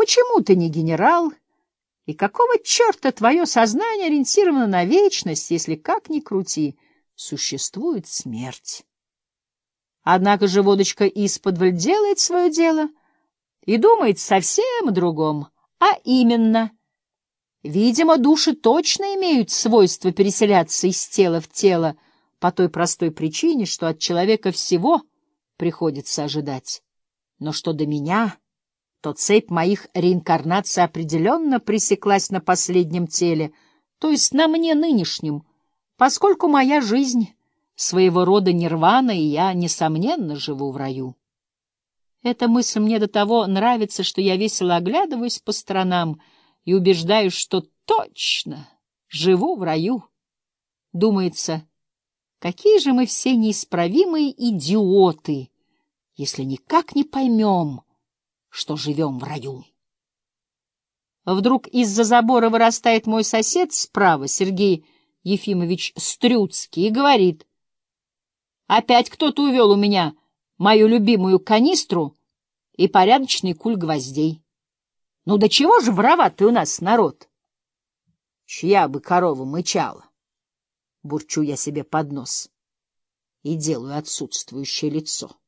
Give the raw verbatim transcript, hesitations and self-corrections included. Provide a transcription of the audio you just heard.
почему ты не генерал? И какого черта твое сознание ориентировано на вечность, если, как ни крути, существует смерть? Однако же водочка исподволь делает свое дело и думает совсем о другом, а именно, видимо, души точно имеют свойство переселяться из тела в тело по той простой причине, что от человека всего приходится ожидать. Но что до меня, то цепь моих реинкарнаций определенно пресеклась на последнем теле, то есть на мне нынешнем, поскольку моя жизнь своего рода нирвана, и я, несомненно, живу в раю. Эта мысль мне до того нравится, что я весело оглядываюсь по сторонам и убеждаюсь, что точно живу в раю. Думается, какие же мы все неисправимые идиоты, если никак не поймем, что живем в раю. Вдруг из-за забора вырастает мой сосед справа, Сергей Ефимович Стрюцкий, и говорит: «Опять кто-то увел у меня мою любимую канистру и порядочный куль гвоздей. Ну до чего же вороватый у нас народ? Чья бы корова мычала?» Бурчу я себе под нос и делаю отсутствующее лицо.